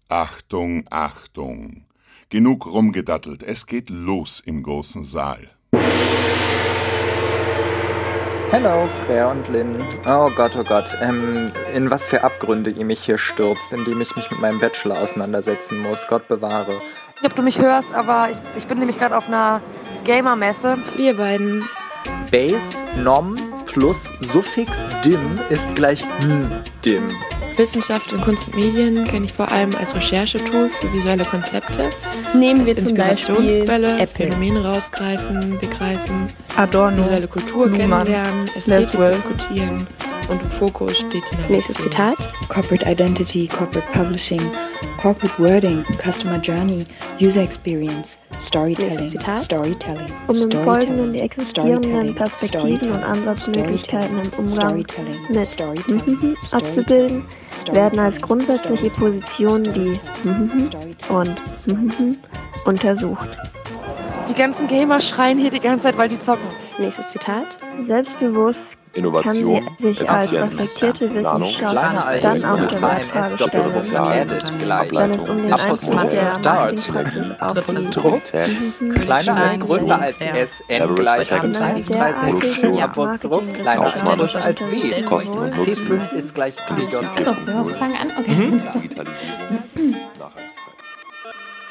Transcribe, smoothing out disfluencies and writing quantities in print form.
Achtung, Achtung. Genug rumgedattelt, es geht los im großen Saal. Hello, Freya und Lynn. Oh Gott, in was für Abgründe ihr mich hier stürzt, indem ich mich mit meinem Bachelor auseinandersetzen muss. Gott bewahre. Ich ob du mich hörst, aber ich bin nämlich gerade auf einer Gamer-Messe. Wir beiden. Base, Nom plus Suffix dim ist gleich dim. Wissenschaft und Kunst und Medien kenne ich vor allem als Recherchetool für visuelle Konzepte. Nehmen als wir zum Beispiel Inspirationsquelle, Apple, Phänomene rausgreifen, begreifen, Adorno, visuelle Kultur Luhmann, kennenlernen, Ästhetik Laswell. diskutieren und im Fokus steht die Navigation. Nächstes Zitat. Corporate Identity, Corporate Publishing, Corporate Wording, Customer Journey, User Experience, Storytelling, Nächstes Zitat. Storytelling, Um im Folgenden Storytelling, die existierenden Storytelling, Perspektiven und Ansatzmöglichkeiten im Umgang mit Storytelling, abzubilden, werden als grundsätzliche Positionen die und untersucht. Die ganzen Gamer schreien hier die ganze Zeit, weil die zocken. Nächstes Zitat. Selbstbewusst Innovation, kann sie sich als Effizienz, reflektierte Planung, Wissenschaftler dann auch der Wahlfrage stellen, wenn es um den Einfluss der Marketingpraxis auf die Kleiner als größer als S, N gleich 1,30, Apostroph, kleiner als größer als W. C5 ist gleich CJ. Achso, wir fangen an, okay. Digitalisierung, Nachhaltigkeit.